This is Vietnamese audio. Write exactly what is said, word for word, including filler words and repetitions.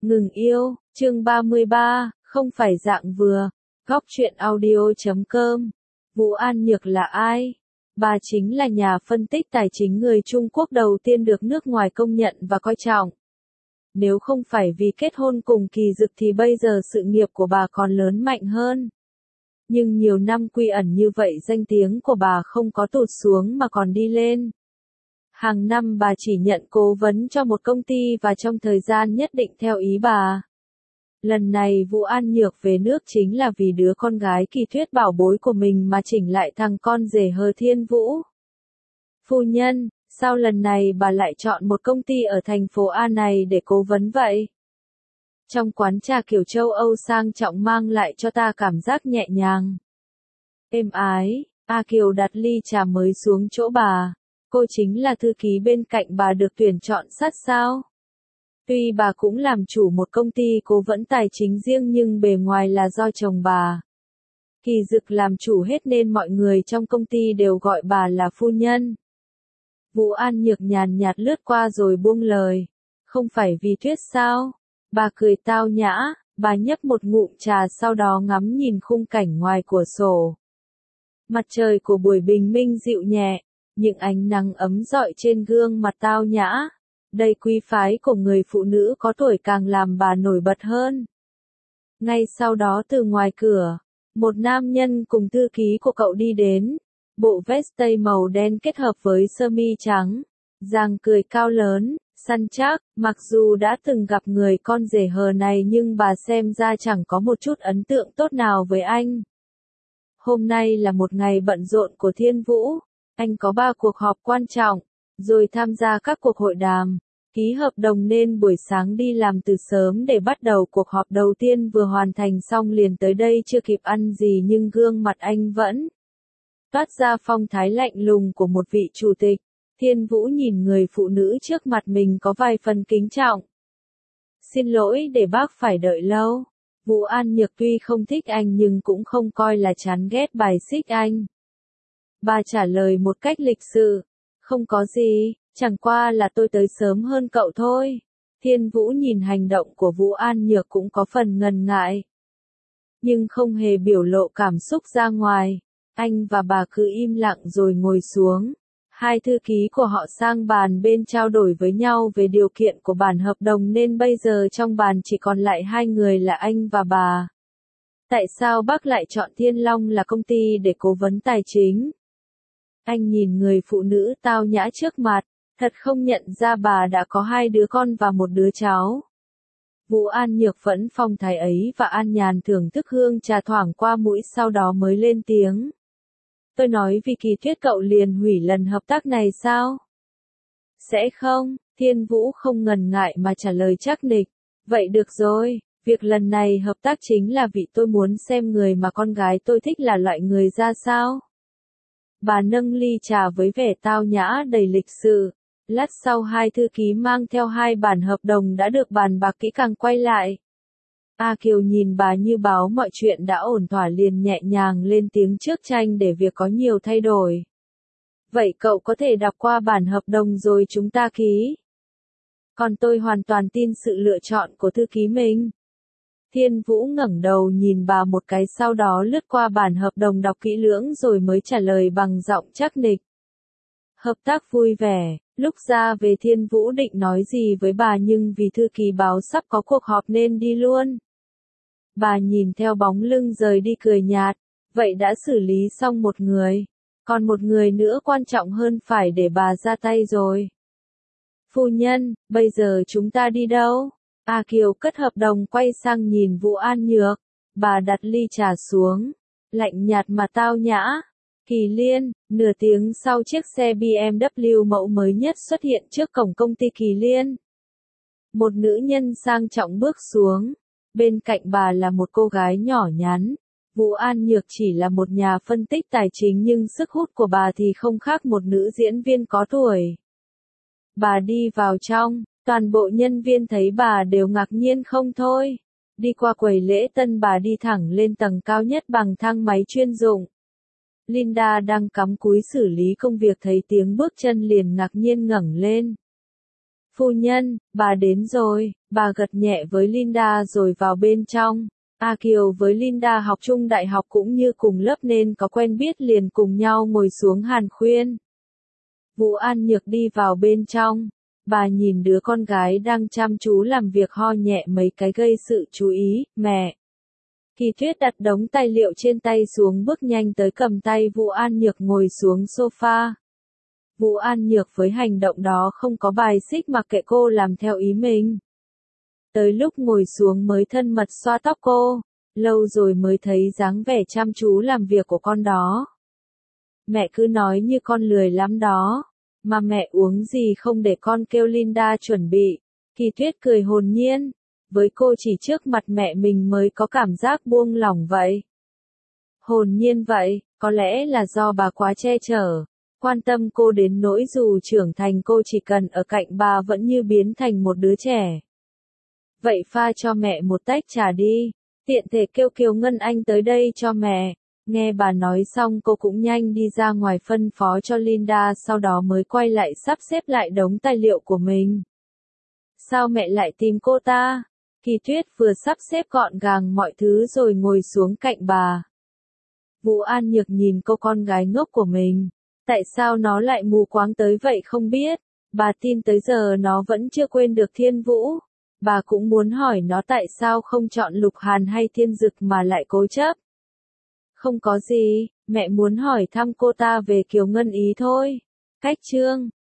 Ngừng yêu, chương ba mươi ba, không phải dạng vừa. Góc truyện audio chấm com. Vũ An Nhược là ai? Bà chính là nhà phân tích tài chính người Trung Quốc đầu tiên được nước ngoài công nhận và coi trọng. Nếu không phải vì kết hôn cùng Kỳ Dực thì bây giờ sự nghiệp của bà còn lớn mạnh hơn. Nhưng nhiều năm quy ẩn như vậy danh tiếng của bà không có tụt xuống mà còn đi lên. Hàng năm bà chỉ nhận cố vấn cho một công ty và trong thời gian nhất định theo ý bà. Lần này Vũ An Nhược về nước chính là vì đứa con gái Kỳ Thuyết bảo bối của mình mà chỉnh lại thằng con rể Hờ Thiên Vũ. Phu nhân, sao lần này bà lại chọn một công ty ở thành phố A này để cố vấn vậy? Trong quán trà kiểu châu Âu sang trọng mang lại cho ta cảm giác nhẹ nhàng, êm ái. A Kiều đặt ly trà mới xuống chỗ bà. Cô chính là thư ký bên cạnh bà được tuyển chọn sát sao? Tuy bà cũng làm chủ một công ty cố vấn tài chính riêng nhưng bề ngoài là do chồng bà. Kỳ Dực làm chủ hết nên mọi người trong công ty đều gọi bà là phu nhân. Vũ An Nhược nhàn nhạt lướt qua rồi buông lời. Không phải vì Thuyết sao? Bà cười tao nhã, bà nhấp một ngụm trà sau đó ngắm nhìn khung cảnh ngoài cửa sổ. Mặt trời của buổi bình minh dịu nhẹ, những ánh nắng ấm rọi trên gương mặt tao nhã. Đầy quý phái của người phụ nữ có tuổi càng làm bà nổi bật hơn. Ngay sau đó từ ngoài cửa, một nam nhân cùng thư ký của cậu đi đến. Bộ vest tây màu đen kết hợp với sơ mi trắng. Dáng cười cao lớn, săn chắc. Mặc dù đã từng gặp người con rể Hờ này nhưng bà xem ra chẳng có một chút ấn tượng tốt nào với anh. Hôm nay là một ngày bận rộn của Thiên Vũ. Anh có ba cuộc họp quan trọng, rồi tham gia các cuộc hội đàm, ký hợp đồng nên buổi sáng đi làm từ sớm để bắt đầu cuộc họp đầu tiên vừa hoàn thành xong liền tới đây chưa kịp ăn gì nhưng gương mặt anh vẫn toát ra phong thái lạnh lùng của một vị chủ tịch. Thiên Vũ nhìn người phụ nữ trước mặt mình có vài phần kính trọng. Xin lỗi để bác phải đợi lâu. Vũ An Nhược tuy không thích anh nhưng cũng không coi là chán ghét bài xích anh. Bà trả lời một cách lịch sự. Không có gì, chẳng qua là tôi tới sớm hơn cậu thôi. Thiên Vũ nhìn hành động của Vũ An Nhược cũng có phần ngần ngại. Nhưng không hề biểu lộ cảm xúc ra ngoài. Anh và bà cứ im lặng rồi ngồi xuống. Hai thư ký của họ sang bàn bên trao đổi với nhau về điều kiện của bản hợp đồng nên bây giờ trong bàn chỉ còn lại hai người là anh và bà. Tại sao bác lại chọn Thiên Long là công ty để cố vấn tài chính? Anh nhìn người phụ nữ tao nhã trước mặt, thật không nhận ra bà đã có hai đứa con và một đứa cháu. Vũ An Nhược vẫn phong thái ấy và an nhàn thưởng thức hương trà thoảng qua mũi sau đó mới lên tiếng. Tôi nói vì Kỳ Thuyết cậu liền hủy lần hợp tác này sao? Sẽ không, Thiên Vũ không ngần ngại mà trả lời chắc nịch. Vậy được rồi, việc lần này hợp tác chính là vì tôi muốn xem người mà con gái tôi thích là loại người ra sao. Bà nâng ly trà với vẻ tao nhã đầy lịch sự. Lát sau hai thư ký mang theo hai bản hợp đồng đã được bàn bạc kỹ càng quay lại. A Kiều nhìn bà như báo mọi chuyện đã ổn thỏa liền nhẹ nhàng lên tiếng trước tranh để việc có nhiều thay đổi. Vậy cậu có thể đọc qua bản hợp đồng rồi chúng ta ký. Còn tôi hoàn toàn tin sự lựa chọn của thư ký mình. Thiên Vũ ngẩng đầu nhìn bà một cái sau đó lướt qua bản hợp đồng đọc kỹ lưỡng rồi mới trả lời bằng giọng chắc nịch. Hợp tác vui vẻ, lúc ra về Thiên Vũ định nói gì với bà nhưng vì thư ký báo sắp có cuộc họp nên đi luôn. Bà nhìn theo bóng lưng rời đi cười nhạt, vậy đã xử lý xong một người, còn một người nữa quan trọng hơn phải để bà ra tay rồi. Phu nhân, bây giờ chúng ta đi đâu? A Kiều cất hợp đồng quay sang nhìn Vũ An Nhược, bà đặt ly trà xuống, lạnh nhạt mà tao nhã. Kỳ Liên, nửa tiếng sau chiếc xe bê em vê mẫu mới nhất xuất hiện trước cổng công ty Kỳ Liên. Một nữ nhân sang trọng bước xuống, bên cạnh bà là một cô gái nhỏ nhắn. Vũ An Nhược chỉ là một nhà phân tích tài chính nhưng sức hút của bà thì không khác một nữ diễn viên có tuổi. Bà đi vào trong, toàn bộ nhân viên thấy bà đều ngạc nhiên không thôi. Đi qua quầy lễ tân bà đi thẳng lên tầng cao nhất bằng thang máy chuyên dụng. Linda đang cắm cúi xử lý công việc thấy tiếng bước chân liền ngạc nhiên ngẩng lên. Phu nhân, bà đến rồi, bà gật nhẹ với Linda rồi vào bên trong. A Kiều với Linda học chung đại học cũng như cùng lớp nên có quen biết liền cùng nhau ngồi xuống hàn khuyên. Vũ An Nhược đi vào bên trong. Bà nhìn đứa con gái đang chăm chú làm việc ho nhẹ mấy cái gây sự chú ý, mẹ. Kỳ Tuyết đặt đống tài liệu trên tay xuống bước nhanh tới cầm tay Vũ An Nhược ngồi xuống sofa. Vũ An Nhược với hành động đó không có bài xích mà kệ cô làm theo ý mình. Tới lúc ngồi xuống mới thân mật xoa tóc cô, lâu rồi mới thấy dáng vẻ chăm chú làm việc của con đó. Mẹ cứ nói như con lười lắm đó, mà mẹ uống gì không để con kêu Linda chuẩn bị. Kỳ Tuyết cười hồn nhiên, với cô chỉ trước mặt mẹ mình mới có cảm giác buông lỏng vậy. Hồn nhiên vậy, có lẽ là do bà quá che chở, quan tâm cô đến nỗi dù trưởng thành cô chỉ cần ở cạnh bà vẫn như biến thành một đứa trẻ. Vậy pha cho mẹ một tách trà đi, tiện thể kêu Kiều Ngân Anh tới đây cho mẹ. Nghe bà nói xong cô cũng nhanh đi ra ngoài phân phó cho Linda sau đó mới quay lại sắp xếp lại đống tài liệu của mình. Sao mẹ lại tìm cô ta? Kỳ Tuyết vừa sắp xếp gọn gàng mọi thứ rồi ngồi xuống cạnh bà. Vũ An Nhược nhìn cô con gái ngốc của mình. Tại sao nó lại mù quáng tới vậy không biết. Bà tin tới giờ nó vẫn chưa quên được Thiên Vũ. Bà cũng muốn hỏi nó tại sao không chọn Lục Hàn hay Thiên Dực mà lại cố chấp. Không có gì, mẹ muốn hỏi thăm cô ta về Kiều Ngân Ý thôi. Cách chương